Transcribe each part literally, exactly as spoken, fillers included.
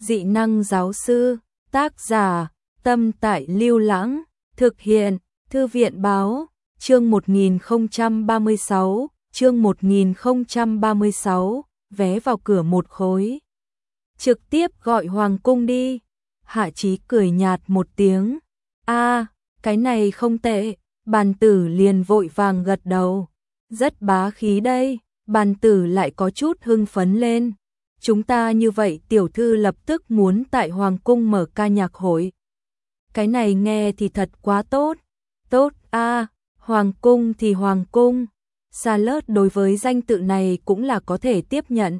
Dị năng giáo sư, tác giả, Tâm Tại Lưu Lãng, thực hiện, Thư viện báo, chương một nghìn không trăm ba mươi sáu, chương một nghìn không trăm ba mươi sáu, vé vào cửa một khối. Trực tiếp gọi Hoàng cung đi. Hạ Chí cười nhạt một tiếng. A, cái này không tệ. Bàn tử liền vội vàng gật đầu. Rất bá khí đây. Bàn tử lại có chút hưng phấn lên. Chúng ta như vậy tiểu thư lập tức muốn tại Hoàng cung mở ca nhạc hội. Cái này nghe thì thật quá tốt. Tốt a, Hoàng cung thì Hoàng cung. Charlotte đối với danh tự này cũng là có thể tiếp nhận.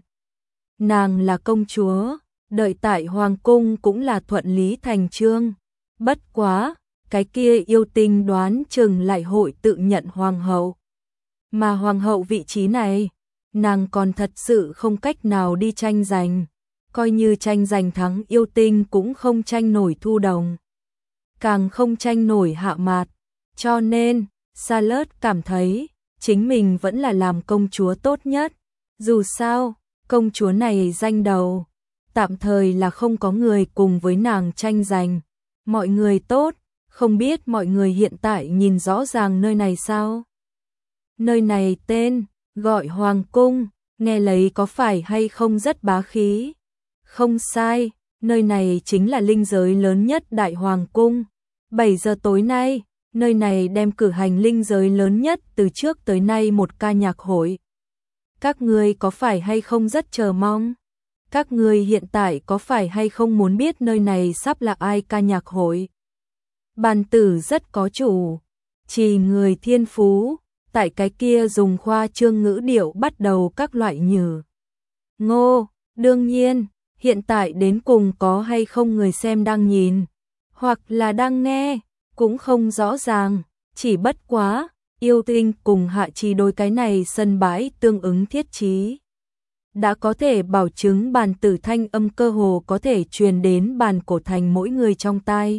Nàng là công chúa, đợi tại Hoàng cung cũng là thuận lý thành chương. Bất quá, cái kia yêu tinh đoán chừng lại hội tự nhận hoàng hậu. Mà hoàng hậu vị trí này, nàng còn thật sự không cách nào đi tranh giành. Coi như tranh giành thắng yêu tinh cũng không tranh nổi Thu Đồng. Càng không tranh nổi Hạ Mạt. Cho nên, Charlotte cảm thấy, chính mình vẫn là làm công chúa tốt nhất. Dù sao, công chúa này danh đầu, tạm thời là không có người cùng với nàng tranh giành. Mọi người tốt, không biết mọi người hiện tại nhìn rõ ràng nơi này sao? Nơi này tên, gọi Hoàng cung, nghe lấy có phải hay không rất bá khí? Không sai, nơi này chính là linh giới lớn nhất Đại Hoàng cung. bảy giờ tối nay, nơi này đem cử hành linh giới lớn nhất từ trước tới nay một ca nhạc hội. Các ngươi có phải hay không rất chờ mong? Các ngươi hiện tại có phải hay không muốn biết nơi này sắp là ai ca nhạc hội? Bàn tử rất có chủ, chỉ người thiên phú, tại cái kia dùng khoa trương ngữ điệu bắt đầu các loại nhử. Ngô, đương nhiên, hiện tại đến cùng có hay không người xem đang nhìn, hoặc là đang nghe, cũng không rõ ràng, chỉ bất quá, yêu tinh cùng Hạ Chí đôi cái này sân bãi tương ứng thiết trí. Đã có thể bảo chứng bàn tử thanh âm cơ hồ có thể truyền đến bàn cổ thành mỗi người trong tai.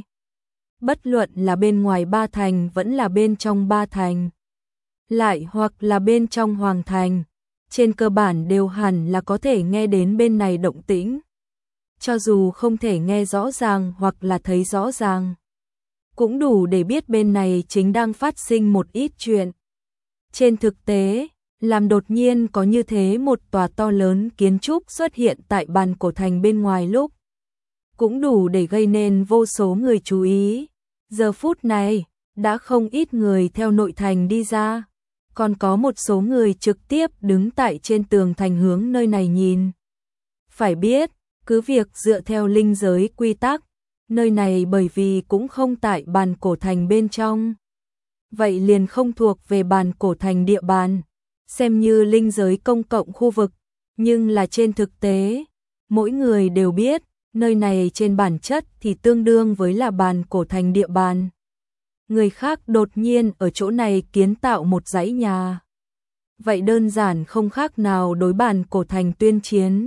Bất luận là bên ngoài ba thành vẫn là bên trong ba thành. Lại hoặc là bên trong hoàng thành. Trên cơ bản đều hẳn là có thể nghe đến bên này động tĩnh. Cho dù không thể nghe rõ ràng hoặc là thấy rõ ràng. Cũng đủ để biết bên này chính đang phát sinh một ít chuyện. Trên thực tế, làm đột nhiên có như thế một tòa to lớn kiến trúc xuất hiện tại bàn cổ thành bên ngoài lúc. Cũng đủ để gây nên vô số người chú ý. Giờ phút này, đã không ít người theo nội thành đi ra. Còn có một số người trực tiếp đứng tại trên tường thành hướng nơi này nhìn. Phải biết, cứ việc dựa theo linh giới quy tắc, nơi này bởi vì cũng không tại bàn cổ thành bên trong. Vậy liền không thuộc về bàn cổ thành địa bàn, xem như linh giới công cộng khu vực. Nhưng là trên thực tế, mỗi người đều biết, nơi này trên bản chất thì tương đương với là bàn cổ thành địa bàn. Người khác đột nhiên ở chỗ này kiến tạo một dãy nhà. Vậy đơn giản không khác nào đối bàn cổ thành tuyên chiến.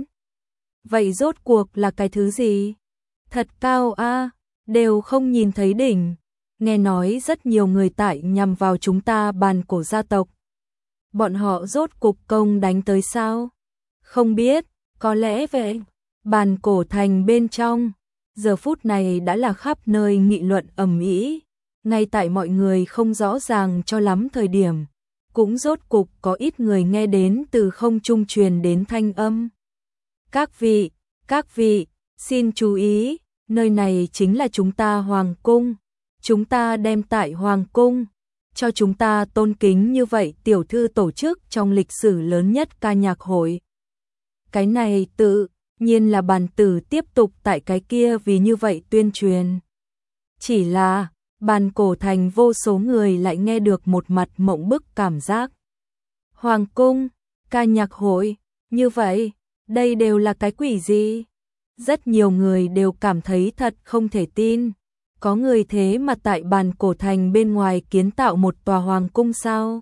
Vậy rốt cuộc là cái thứ gì? Thật cao a, đều không nhìn thấy đỉnh. Nghe nói rất nhiều người tại nhằm vào chúng ta bàn cổ gia tộc. Bọn họ rốt cuộc công đánh tới sao? Không biết, có lẽ vậy. Bàn cổ thành bên trong, giờ phút này đã là khắp nơi nghị luận ầm ĩ. Ngay tại mọi người không rõ ràng cho lắm thời điểm, cũng rốt cục có ít người nghe đến từ không trung truyền đến thanh âm. Các vị, các vị, xin chú ý, nơi này chính là chúng ta Hoàng cung. Chúng ta đem tại Hoàng cung, cho chúng ta tôn kính như vậy tiểu thư tổ chức trong lịch sử lớn nhất ca nhạc hội. Cái này tự nhiên là bàn tử tiếp tục tại cái kia vì như vậy tuyên truyền. Chỉ là, bàn cổ thành vô số người lại nghe được một mặt mộng bức cảm giác. Hoàng cung, ca nhạc hội, như vậy, đây đều là cái quỷ gì? Rất nhiều người đều cảm thấy thật không thể tin. Có người thế mà tại bàn cổ thành bên ngoài kiến tạo một tòa hoàng cung sao?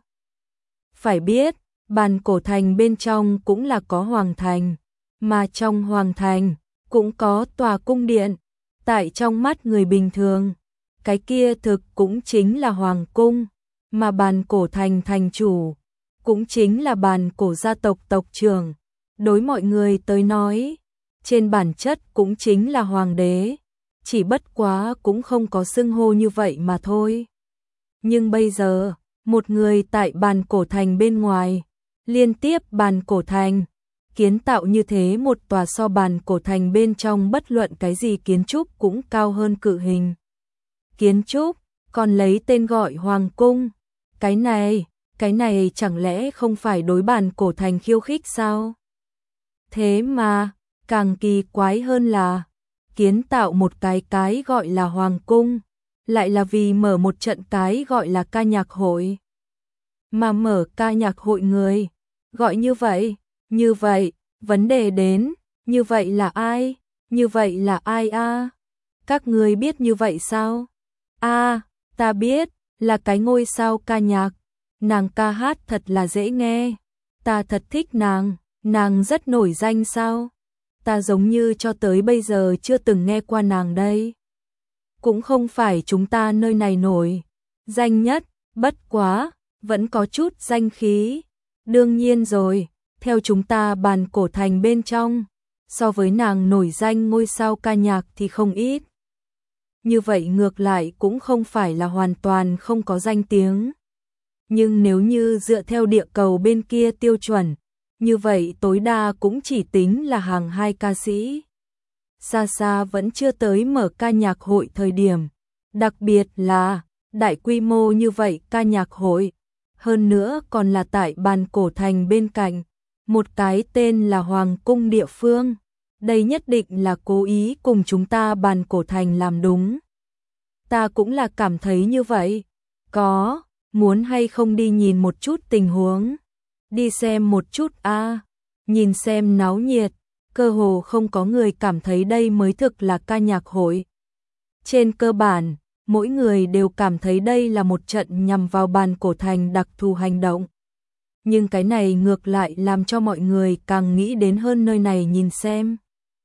Phải biết, bàn cổ thành bên trong cũng là có hoàng thành, mà trong hoàng thành cũng có tòa cung điện. Tại trong mắt người bình thường, cái kia thực cũng chính là hoàng cung, mà bàn cổ thành thành chủ cũng chính là bàn cổ gia tộc tộc trưởng. Đối mọi người tới nói, trên bản chất cũng chính là hoàng đế, chỉ bất quá cũng không có xưng hô như vậy mà thôi. Nhưng bây giờ, một người tại bàn cổ thành bên ngoài, liên tiếp bàn cổ thành, kiến tạo như thế một tòa so bàn cổ thành bên trong bất luận cái gì kiến trúc cũng cao hơn cự hình. Kiến trúc, còn lấy tên gọi Hoàng Cung. Cái này, cái này chẳng lẽ không phải đối bàn cổ thành khiêu khích sao? Thế mà, càng kỳ quái hơn là, kiến tạo một cái cái gọi là Hoàng Cung, lại là vì mở một trận cái gọi là ca nhạc hội. Mà mở ca nhạc hội người, gọi như vậy, như vậy, vấn đề đến, như vậy là ai? Như vậy là ai a? Các người biết như vậy sao? A, ta biết, là cái ngôi sao ca nhạc, nàng ca hát thật là dễ nghe, ta thật thích nàng, nàng rất nổi danh sao? Ta giống như cho tới bây giờ chưa từng nghe qua nàng đây. Cũng không phải chúng ta nơi này nổi danh nhất, bất quá, vẫn có chút danh khí. Đương nhiên rồi, theo chúng ta bàn cổ thành bên trong, so với nàng nổi danh ngôi sao ca nhạc thì không ít. Như vậy ngược lại cũng không phải là hoàn toàn không có danh tiếng. Nhưng nếu như dựa theo địa cầu bên kia tiêu chuẩn, như vậy tối đa cũng chỉ tính là hàng hai ca sĩ. Xa xa vẫn chưa tới mở ca nhạc hội thời điểm, đặc biệt là đại quy mô như vậy ca nhạc hội, hơn nữa còn là tại bàn cổ thành bên cạnh, một cái tên là Hoàng Cung địa phương. Đây nhất định là cố ý cùng chúng ta bàn cổ thành làm đúng. Ta cũng là cảm thấy như vậy. Có, muốn hay không đi nhìn một chút tình huống? Đi xem một chút a, nhìn xem náo nhiệt, cơ hồ không có người cảm thấy đây mới thực là ca nhạc hội. Trên cơ bản, mỗi người đều cảm thấy đây là một trận nhằm vào bàn cổ thành đặc thù hành động. Nhưng cái này ngược lại làm cho mọi người càng nghĩ đến hơn nơi này nhìn xem.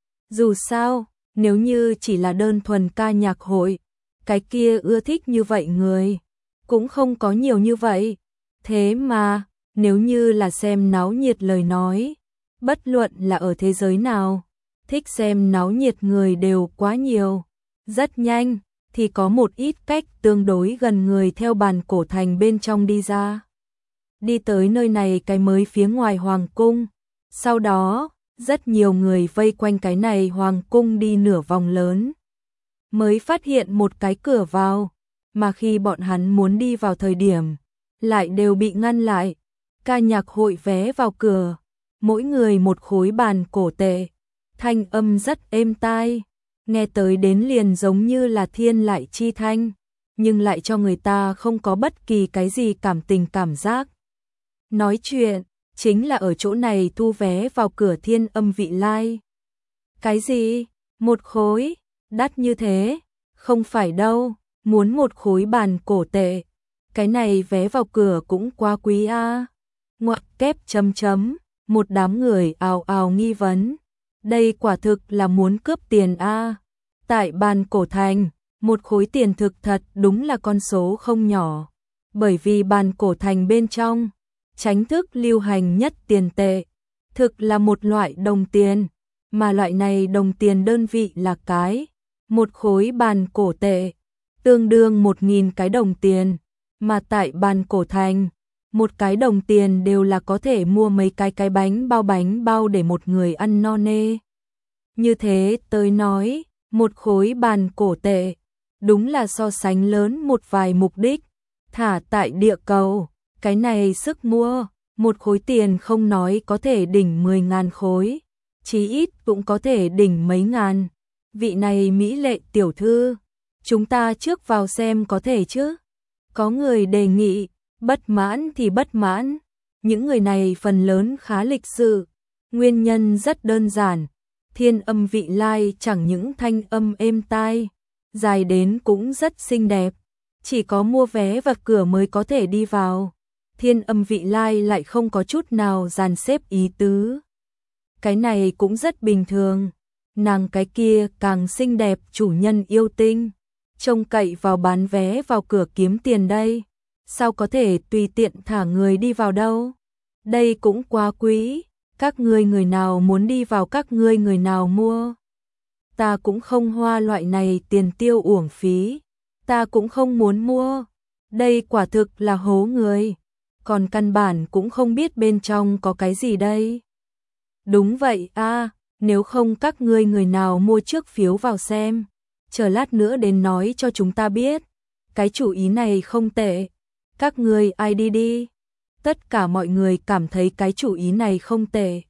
Dù sao, nếu như chỉ là đơn thuần ca nhạc hội, cái kia ưa thích như vậy người cũng không có nhiều như vậy. Thế mà, nếu như là xem náo nhiệt lời nói, bất luận là ở thế giới nào, thích xem náo nhiệt người đều quá nhiều. Rất nhanh, thì có một ít cách tương đối gần người theo bàn cổ thành bên trong đi ra. Đi tới nơi này cái mới phía ngoài Hoàng Cung. Sau đó, rất nhiều người vây quanh cái này Hoàng Cung đi nửa vòng lớn. Mới phát hiện một cái cửa vào, mà khi bọn hắn muốn đi vào thời điểm, lại đều bị ngăn lại. Ca nhạc hội vé vào cửa, mỗi người một khối bàn cổ tệ, thanh âm rất êm tai, nghe tới đến liền giống như là thiên lại chi thanh, nhưng lại cho người ta không có bất kỳ cái gì cảm tình cảm giác. Nói chuyện, chính là ở chỗ này thu vé vào cửa Thiên Âm Vị Lai. Cái gì? Một khối? Đắt như thế? Không phải đâu, muốn một khối bàn cổ tệ. Cái này vé vào cửa cũng quá quý a. À. Ngoặc kép chấm chấm, một đám người ào ào nghi vấn. Đây quả thực là muốn cướp tiền a. À. Tại bàn cổ thành, một khối tiền thực thật đúng là con số không nhỏ. Bởi vì bàn cổ thành bên trong, chính thức lưu hành nhất tiền tệ, thực là một loại đồng tiền, mà loại này đồng tiền đơn vị là cái. Một khối bàn cổ tệ, tương đương một nghìn cái đồng tiền, mà tại bàn cổ thành, một cái đồng tiền đều là có thể mua mấy cái cái bánh bao bánh bao để một người ăn no nê. Như thế tới nói, một khối bàn cổ tệ, đúng là so sánh lớn một vài mục đích, thả tại địa cầu, cái này sức mua, một khối tiền không nói có thể đỉnh mười ngàn khối, chí ít cũng có thể đỉnh mấy ngàn. Vị này mỹ lệ tiểu thư, chúng ta trước vào xem có thể chứ? Có người đề nghị, bất mãn thì bất mãn, những người này phần lớn khá lịch sự, nguyên nhân rất đơn giản, Thiên Âm Vị Lai chẳng những thanh âm êm tai, dài đến cũng rất xinh đẹp, chỉ có mua vé vào cửa mới có thể đi vào. Thiên Âm Vị Lai lại không có chút nào dàn xếp ý tứ. Cái này cũng rất bình thường. Nàng cái kia càng xinh đẹp chủ nhân yêu tinh, trông cậy vào bán vé vào cửa kiếm tiền đây, sao có thể tùy tiện thả người đi vào đâu. Đây cũng quá quý, Các ngươi người nào muốn đi vào các ngươi người nào mua. Ta cũng không hoa loại này tiền tiêu uổng phí. Ta cũng không muốn mua. Đây quả thực là hố người. Còn căn bản cũng không biết bên trong có cái gì đây. Đúng vậy a, nếu không các ngươi người nào mua trước phiếu vào xem. Chờ lát nữa đến nói cho chúng ta biết. Cái chủ ý này không tệ. Các ngươi ai đi đi. Tất cả mọi người cảm thấy cái chủ ý này không tệ.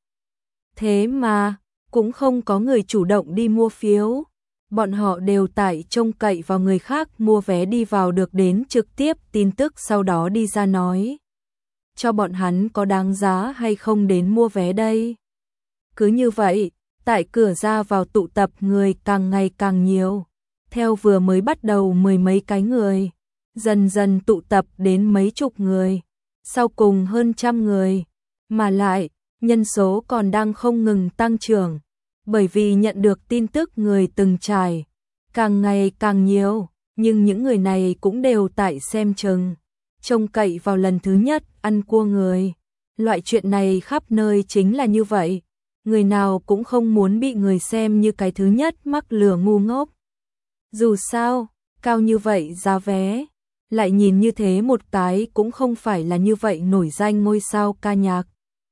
Thế mà, cũng không có người chủ động đi mua phiếu. Bọn họ đều tại trông cậy vào người khác mua vé đi vào được đến trực tiếp tin tức sau đó đi ra nói. Cho bọn hắn có đáng giá hay không đến mua vé đây. Cứ như vậy, tại cửa ra vào tụ tập người càng ngày càng nhiều. Theo vừa mới bắt đầu mười mấy cái người, dần dần tụ tập đến mấy chục người, sau cùng hơn trăm người. Mà lại, nhân số còn đang không ngừng tăng trưởng. Bởi vì nhận được tin tức người từng trải, càng ngày càng nhiều, nhưng những người này cũng đều tại xem chừng, trông cậy vào lần thứ nhất ăn cua người. Loại chuyện này khắp nơi chính là như vậy, người nào cũng không muốn bị người xem như cái thứ nhất mắc lừa ngu ngốc. Dù sao, cao như vậy giá vé, lại nhìn như thế một cái cũng không phải là như vậy nổi danh ngôi sao ca nhạc.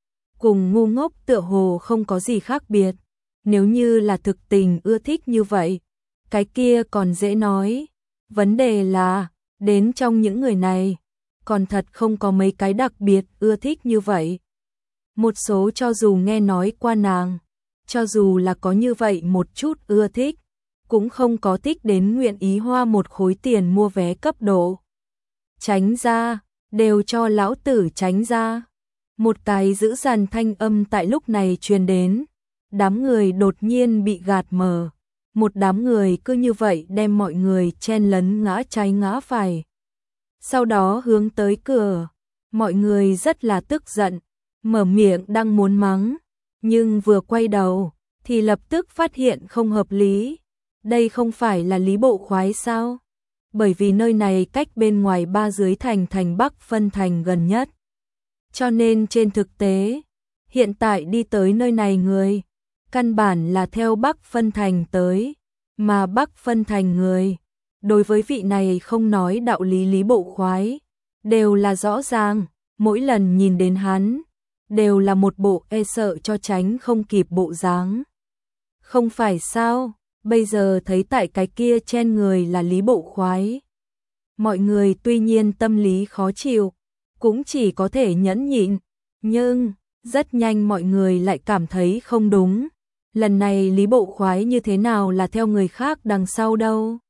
Cùng ngu ngốc tựa hồ không có gì khác biệt. Nếu như là thực tình ưa thích như vậy, cái kia còn dễ nói. Vấn đề là, đến trong những người này, còn thật không có mấy cái đặc biệt ưa thích như vậy. Một số cho dù nghe nói qua nàng, cho dù là có như vậy một chút ưa thích, cũng không có thích đến nguyện ý hoa một khối tiền mua vé cấp độ. Tránh ra, đều cho lão tử tránh ra. Một cái dữ dằn thanh âm tại lúc này truyền đến. Đám người đột nhiên bị gạt mờ. Một đám người cứ như vậy đem mọi người chen lấn ngã trái ngã phải. Sau đó hướng tới cửa. Mọi người rất là tức giận. Mở miệng đang muốn mắng. Nhưng vừa quay đầu thì lập tức phát hiện không hợp lý. Đây không phải là Lý Bộ Khoái sao? Bởi vì nơi này cách bên ngoài ba dưới thành thành Bắc phân thành gần nhất. Cho nên trên thực tế, hiện tại đi tới nơi này người, căn bản là theo Bắc phân thành tới, mà Bắc phân thành người. Đối với vị này không nói đạo lý Lý Bộ Khoái, đều là rõ ràng, mỗi lần nhìn đến hắn, đều là một bộ e sợ cho tránh không kịp bộ dáng. Không phải sao, bây giờ thấy tại cái kia chen người là Lý Bộ Khoái. Mọi người tuy nhiên tâm lý khó chịu, cũng chỉ có thể nhẫn nhịn, nhưng rất nhanh mọi người lại cảm thấy không đúng. Lần này Lý Bộ Khoái như thế nào là theo người khác đằng sau đâu.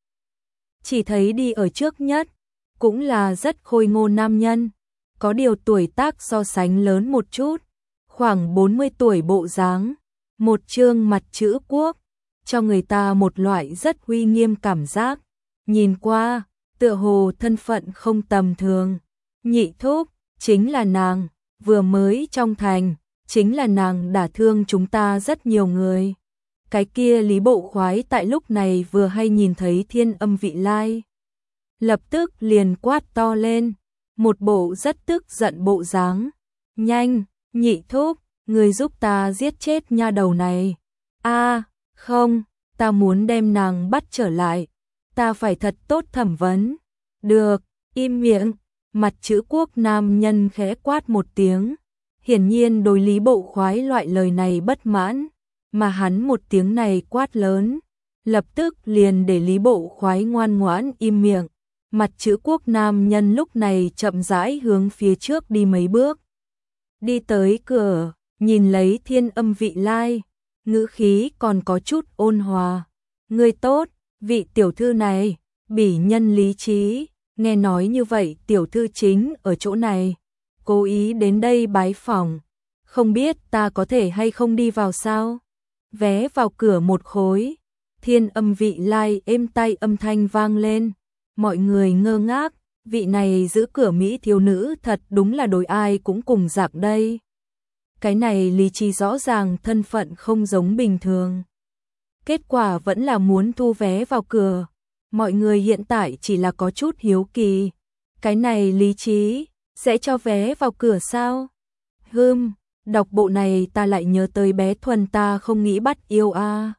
Chỉ thấy đi ở trước nhất, cũng là rất khôi ngô nam nhân, có điều tuổi tác so sánh lớn một chút, khoảng bốn mươi tuổi bộ dáng, một trương mặt chữ quốc, cho người ta một loại rất uy nghiêm cảm giác. Nhìn qua, tựa hồ thân phận không tầm thường. Nhị thúc, chính là nàng, vừa mới trong thành, chính là nàng đả thương chúng ta rất nhiều người. Cái kia Lý Bộ Khoái tại lúc này vừa hay nhìn thấy Thiên Âm Vị Lai. Lập tức liền quát to lên, một bộ rất tức giận bộ dáng. Nhanh, nhị thúc, người giúp ta giết chết nha đầu này. A, không, ta muốn đem nàng bắt trở lại. Ta phải thật tốt thẩm vấn. Được, im miệng. Mặt chữ quốc nam nhân khẽ quát một tiếng. Hiển nhiên đối Lý Bộ Khoái loại lời này bất mãn. Mà hắn một tiếng này quát lớn, lập tức liền để Lý Bộ Khoái ngoan ngoãn im miệng. Mặt chữ quốc nam nhân lúc này chậm rãi hướng phía trước đi mấy bước. Đi tới cửa, nhìn lấy Thiên Âm Vị Lai, ngữ khí còn có chút ôn hòa. Ngươi tốt, vị tiểu thư này, bỉ nhân lý trí. Nghe nói như vậy tiểu thư chính ở chỗ này, cố ý đến đây bái phỏng, không biết ta có thể hay không đi vào sao? Vé vào cửa một khối. Thiên Âm Vị Lai êm tai âm thanh vang lên, mọi người ngơ ngác, vị này giữ cửa Mỹ thiếu nữ thật đúng là đối ai cũng cùng dạng đây. Cái này lý trí rõ ràng thân phận không giống bình thường. Kết quả vẫn là muốn thu vé vào cửa. Mọi người hiện tại chỉ là có chút hiếu kỳ. Cái này lý trí, sẽ cho vé vào cửa sao? Hừm, Đọc bộ này ta lại nhớ tới bé Thuần, ta không nghĩ bắt yêu a.